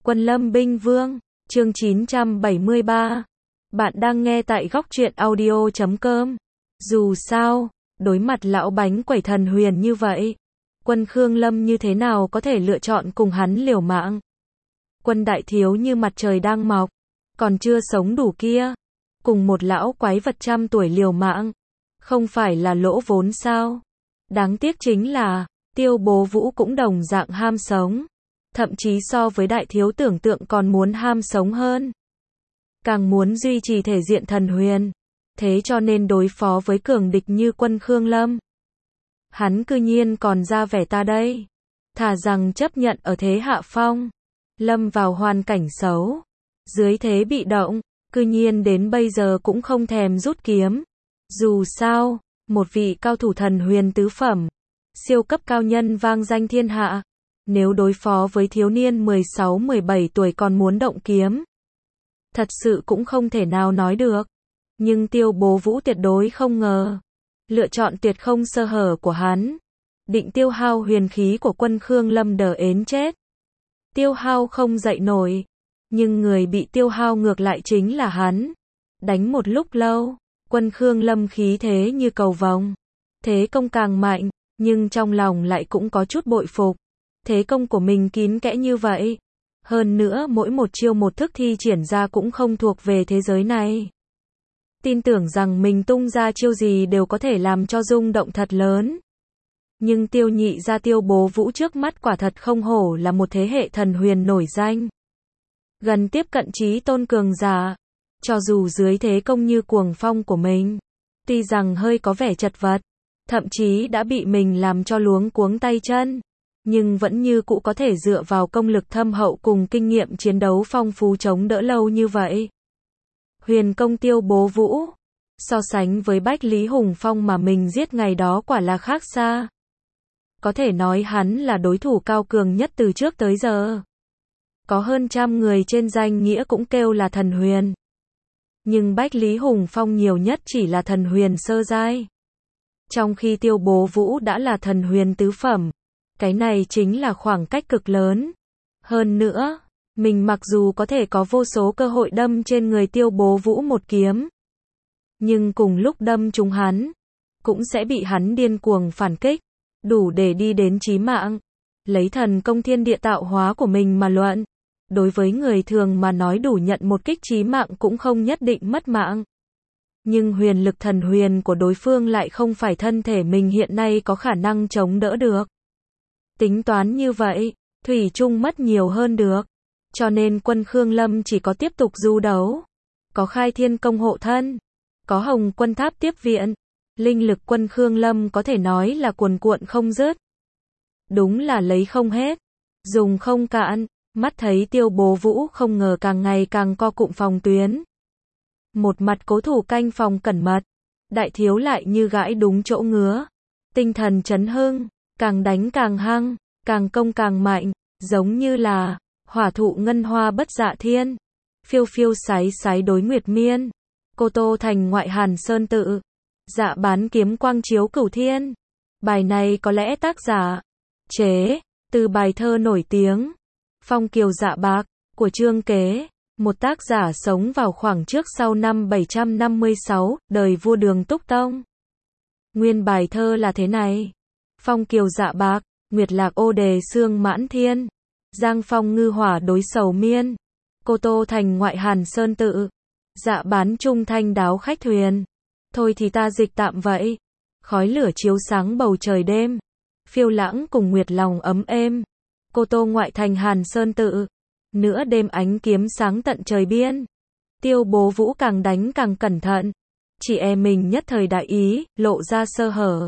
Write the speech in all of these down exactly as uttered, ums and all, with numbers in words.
Quân Lâm Binh Vương, chương chín trăm bảy mươi ba. Bạn đang nghe tại góc truyện audio chấm com. Dù sao, đối mặt lão bánh quẩy thần huyền như vậy, quân Khương Lâm như thế nào có thể lựa chọn cùng hắn liều mạng. Quân đại thiếu như mặt trời đang mọc, còn chưa sống đủ kia, cùng một lão quái vật trăm tuổi liều mạng, không phải là lỗ vốn sao? Đáng tiếc chính là, Tiêu Bố Vũ cũng đồng dạng ham sống, thậm chí so với đại thiếu tưởng tượng còn muốn ham sống hơn. Càng muốn duy trì thể diện thần huyền, thế cho nên đối phó với cường địch như quân Khương Lâm. Hắn cư nhiên còn ra vẻ ta đây, thà rằng chấp nhận ở thế hạ phong, lâm vào hoàn cảnh xấu, dưới thế bị động, cư nhiên đến bây giờ cũng không thèm rút kiếm. Dù sao, một vị cao thủ thần huyền tứ phẩm, siêu cấp cao nhân vang danh thiên hạ, nếu đối phó với thiếu niên mười sáu mười bảy tuổi còn muốn động kiếm, thật sự cũng không thể nào nói được. Nhưng Tiêu Bố Vũ tuyệt đối không ngờ, lựa chọn tuyệt không sơ hở của hắn, định tiêu hao huyền khí của quân Khương Lâm đờ ến chết. Tiêu hao không dậy nổi, nhưng người bị tiêu hao ngược lại chính là hắn. Đánh một lúc lâu, quân Khương Lâm khí thế như cầu vồng, thế công càng mạnh, nhưng trong lòng lại cũng có chút bội phục. Thế công của mình kín kẽ như vậy, hơn nữa mỗi một chiêu một thức thi triển ra cũng không thuộc về thế giới này. Tin tưởng rằng mình tung ra chiêu gì đều có thể làm cho rung động thật lớn. Nhưng Tiêu nhị ra Tiêu Bố Vũ trước mắt quả thật không hổ là một thế hệ thần huyền nổi danh, gần tiếp cận chí tôn cường giả. Cho dù dưới thế công như cuồng phong của mình, tuy rằng hơi có vẻ chật vật, thậm chí đã bị mình làm cho luống cuống tay chân, nhưng vẫn như cũ có thể dựa vào công lực thâm hậu cùng kinh nghiệm chiến đấu phong phú chống đỡ lâu như vậy. Huyền công Tiêu Bố Vũ, so sánh với Bách Lý Hùng Phong mà mình giết ngày đó quả là khác xa. Có thể nói hắn là đối thủ cao cường nhất từ trước tới giờ. Có hơn trăm người trên danh nghĩa cũng kêu là thần huyền. Nhưng Bách Lý Hùng Phong nhiều nhất chỉ là thần huyền sơ giai. Trong khi Tiêu Bố Vũ đã là thần huyền tứ phẩm. Cái này chính là khoảng cách cực lớn. Hơn nữa, mình mặc dù có thể có vô số cơ hội đâm trên người Tiêu Bố Vũ một kiếm, nhưng cùng lúc đâm trúng hắn, cũng sẽ bị hắn điên cuồng phản kích, đủ để đi đến chí mạng. Lấy thần công thiên địa tạo hóa của mình mà luận, đối với người thường mà nói đủ nhận một kích chí mạng cũng không nhất định mất mạng. Nhưng huyền lực thần huyền của đối phương lại không phải thân thể mình hiện nay có khả năng chống đỡ được. Tính toán như vậy, thủy chung mất nhiều hơn được. Cho nên quân Khương Lâm chỉ có tiếp tục du đấu. Có khai thiên công hộ thân, có hồng quân tháp tiếp viện. Linh lực quân Khương Lâm có thể nói là cuồn cuộn không dứt. Đúng là lấy không hết, dùng không cạn. Mắt thấy Tiêu Bố Vũ không ngờ càng ngày càng co cụm phòng tuyến. Một mặt cố thủ canh phòng cẩn mật, đại thiếu lại như gãi đúng chỗ ngứa. Tinh thần chấn hưng, càng đánh càng hăng, càng công càng mạnh, giống như là hỏa thụ ngân hoa bất dạ thiên, phiêu phiêu sái sái đối nguyệt miên, cô tô thành ngoại hàn sơn tự, dạ bán kiếm quang chiếu cửu thiên. Bài này có lẽ tác giả chế từ bài thơ nổi tiếng Phong Kiều Dạ Bạc của Trương Kế, một tác giả sống vào khoảng trước sau năm bảy trăm năm mươi sáu, đời vua Đường Túc Tông. Nguyên bài thơ là thế này: Phong Kiều Dạ Bạc, nguyệt lạc ô đề sương mãn thiên, giang phong ngư hỏa đối sầu miên, cô tô thành ngoại hàn sơn tự, dạ bán trung thanh đáo khách thuyền. Thôi thì ta dịch tạm vậy. Khói lửa chiếu sáng bầu trời đêm, phiêu lãng cùng nguyệt lòng ấm êm, cô tô ngoại thành hàn sơn tự, nửa đêm ánh kiếm sáng tận trời biên. Tiêu Bố Vũ càng đánh càng cẩn thận, chỉ e mình nhất thời đại ý, lộ ra sơ hở.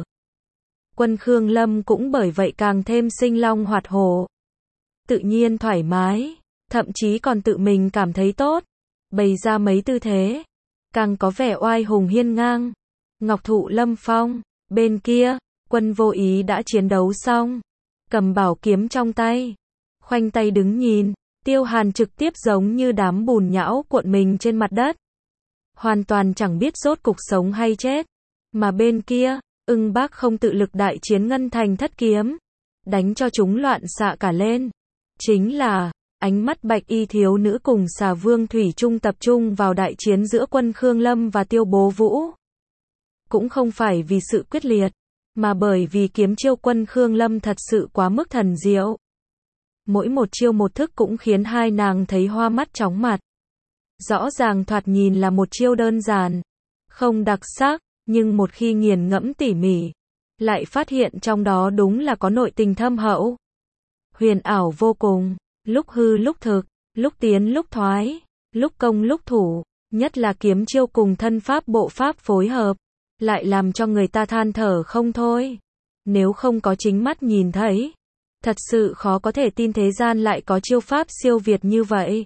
Quân Khương Lâm cũng bởi vậy càng thêm sinh long hoạt hổ, tự nhiên thoải mái, thậm chí còn tự mình cảm thấy tốt, bày ra mấy tư thế, càng có vẻ oai hùng hiên ngang. Ngọc thụ lâm phong, bên kia, quân Vô Ý đã chiến đấu xong, cầm bảo kiếm trong tay, khoanh tay đứng nhìn. Tiêu Hàn trực tiếp giống như đám bùn nhão cuộn mình trên mặt đất, hoàn toàn chẳng biết rốt cục sống hay chết. Mà bên kia, Ưng Bác không tự lực đại chiến ngân thành thất kiếm, đánh cho chúng loạn xạ cả lên. Chính là Ánh mắt bạch y thiếu nữ cùng xà vương thủy chung tập trung vào đại chiến giữa quân Khương Lâm và Tiêu Bố Vũ. Cũng không phải vì sự quyết liệt, mà bởi vì kiếm chiêu quân Khương Lâm thật sự quá mức thần diệu. Mỗi một chiêu một thức cũng khiến hai nàng thấy hoa mắt chóng mặt. Rõ ràng thoạt nhìn là một chiêu đơn giản, không đặc sắc, nhưng một khi nghiền ngẫm tỉ mỉ, lại phát hiện trong đó đúng là có nội tình thâm hậu. Huyền ảo vô cùng, lúc hư lúc thực, lúc tiến lúc thoái, lúc công lúc thủ, nhất là kiếm chiêu cùng thân pháp bộ pháp phối hợp, lại làm cho người ta than thở không thôi. Nếu không có chính mắt nhìn thấy, thật sự khó có thể tin thế gian lại có chiêu pháp siêu việt như vậy.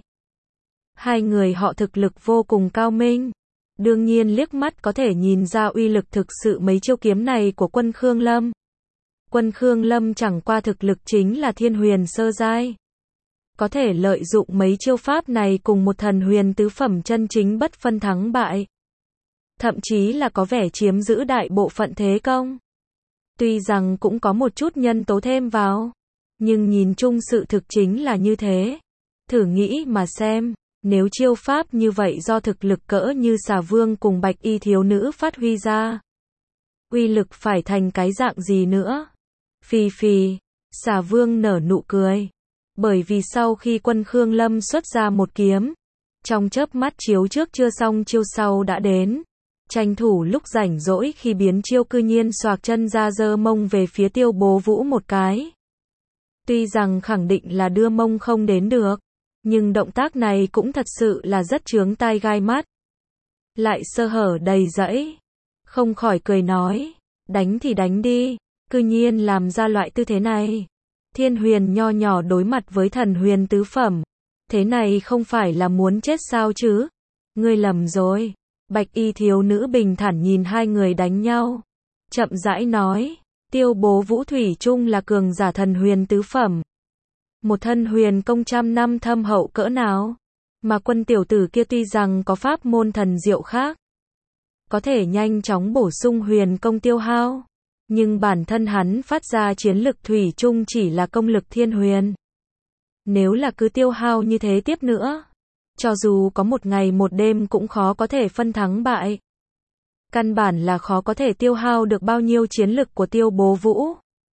Hai người họ thực lực vô cùng cao minh. Đương nhiên liếc mắt có thể nhìn ra uy lực thực sự mấy chiêu kiếm này của quân Khương Lâm. Quân Khương Lâm chẳng qua thực lực chính là thiên huyền sơ giai. Có thể lợi dụng mấy chiêu pháp này cùng một thần huyền tứ phẩm chân chính bất phân thắng bại. Thậm chí là có vẻ chiếm giữ đại bộ phận thế công. Tuy rằng cũng có một chút nhân tố thêm vào, nhưng nhìn chung sự thực chính là như thế. Thử nghĩ mà xem, nếu chiêu pháp như vậy do thực lực cỡ như xà vương cùng bạch y thiếu nữ phát huy ra, uy lực phải thành cái dạng gì nữa? Phì phì, xà vương nở nụ cười. Bởi vì sau khi quân Khương Lâm xuất ra một kiếm, trong chớp mắt chiếu trước chưa xong chiêu sau đã đến. Tranh thủ lúc rảnh rỗi khi biến chiêu cư nhiên xoạc chân ra giơ mông về phía Tiêu Bố Vũ một cái. Tuy rằng khẳng định là đưa mông không đến được, nhưng động tác này cũng thật sự là rất chướng tai gai mắt. Lại sơ hở đầy rẫy. Không khỏi cười nói, đánh thì đánh đi, cư nhiên làm ra loại tư thế này. Thiên huyền nho nhỏ đối mặt với thần huyền tứ phẩm. Thế này không phải là muốn chết sao chứ? Ngươi lầm rồi. Bạch y thiếu nữ bình thản nhìn hai người đánh nhau. Chậm rãi nói, Tiêu Bố Vũ thủy chung là cường giả thần huyền tứ phẩm. Một thân huyền công trăm năm thâm hậu cỡ nào. Mà quân tiểu tử kia tuy rằng có pháp môn thần diệu khác, có thể nhanh chóng bổ sung huyền công tiêu hao. Nhưng bản thân hắn phát ra chiến lực thủy chung chỉ là công lực thiên huyền. Nếu là cứ tiêu hao như thế tiếp nữa, cho dù có một ngày một đêm cũng khó có thể phân thắng bại. Căn bản là khó có thể tiêu hao được bao nhiêu chiến lực của Tiêu Bố Vũ.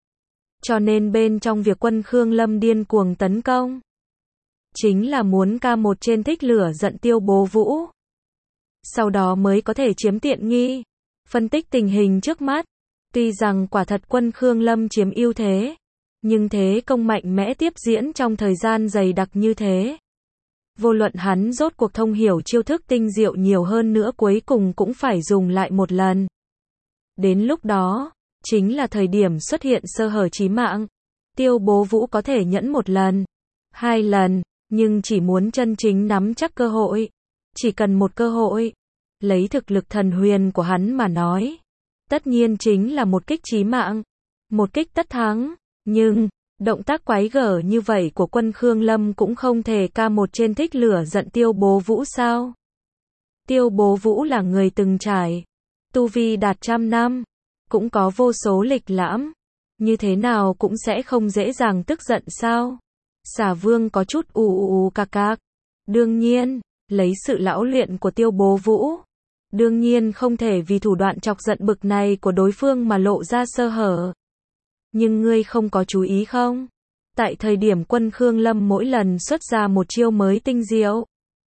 Cho nên bên trong việc quân Khương Lâm điên cuồng tấn công, chính là muốn ca một trên thích lửa giận Tiêu Bố Vũ. Sau đó mới có thể chiếm tiện nghi. Phân tích tình hình trước mắt. Tuy rằng quả thật quân Khương Lâm chiếm ưu thế, nhưng thế công mạnh mẽ tiếp diễn trong thời gian dày đặc như thế. Vô luận hắn rốt cuộc thông hiểu chiêu thức tinh diệu nhiều hơn nữa cuối cùng cũng phải dùng lại một lần. Đến lúc đó, chính là thời điểm xuất hiện sơ hở chí mạng. Tiêu Bố Vũ có thể nhẫn một lần, hai lần, nhưng chỉ muốn chân chính nắm chắc cơ hội. Chỉ cần một cơ hội. Lấy thực lực thần huyền của hắn mà nói, tất nhiên chính là một kích chí mạng, một kích tất thắng. Nhưng, động tác quái gở như vậy của quân Khương Lâm cũng không thể ca một trên thích lửa giận Tiêu Bố Vũ sao? Tiêu Bố Vũ là người từng trải, tu vi đạt trăm năm, cũng có vô số lịch lãm, như thế nào cũng sẽ không dễ dàng tức giận sao? Xà Vương có chút ù ù ù cạc cạc. Đương nhiên, lấy sự lão luyện của Tiêu Bố Vũ, đương nhiên không thể vì thủ đoạn chọc giận bực này của đối phương mà lộ ra sơ hở. Nhưng ngươi không có chú ý không? Tại thời điểm quân Khương Lâm mỗi lần xuất ra một chiêu mới tinh diệu,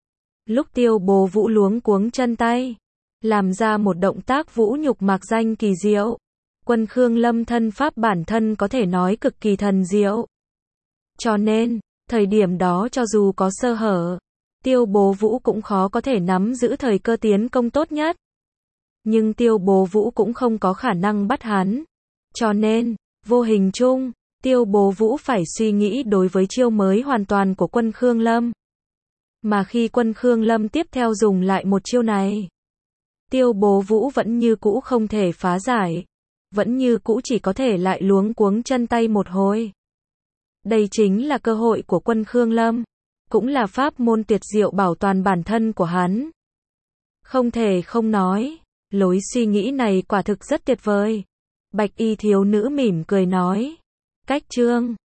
lúc Tiêu Bố Vũ luống cuống chân tay, làm ra một động tác vũ nhục mạc danh kỳ diệu, quân Khương Lâm thân pháp bản thân có thể nói cực kỳ thần diệu. Cho nên, thời điểm đó cho dù có sơ hở, Tiêu Bố Vũ cũng khó có thể nắm giữ thời cơ tiến công tốt nhất. Nhưng Tiêu Bố Vũ cũng không có khả năng bắt hắn. Cho nên, vô hình chung, Tiêu Bố Vũ phải suy nghĩ đối với chiêu mới hoàn toàn của quân Khương Lâm. Mà khi quân Khương Lâm tiếp theo dùng lại một chiêu này, Tiêu Bố Vũ vẫn như cũ không thể phá giải, vẫn như cũ chỉ có thể lại luống cuống chân tay một hồi. Đây chính là cơ hội của quân Khương Lâm, cũng là pháp môn tuyệt diệu bảo toàn bản thân của hắn. Không thể không nói, lối suy nghĩ này quả thực rất tuyệt vời. Bạch y thiếu nữ mỉm cười nói, cách chương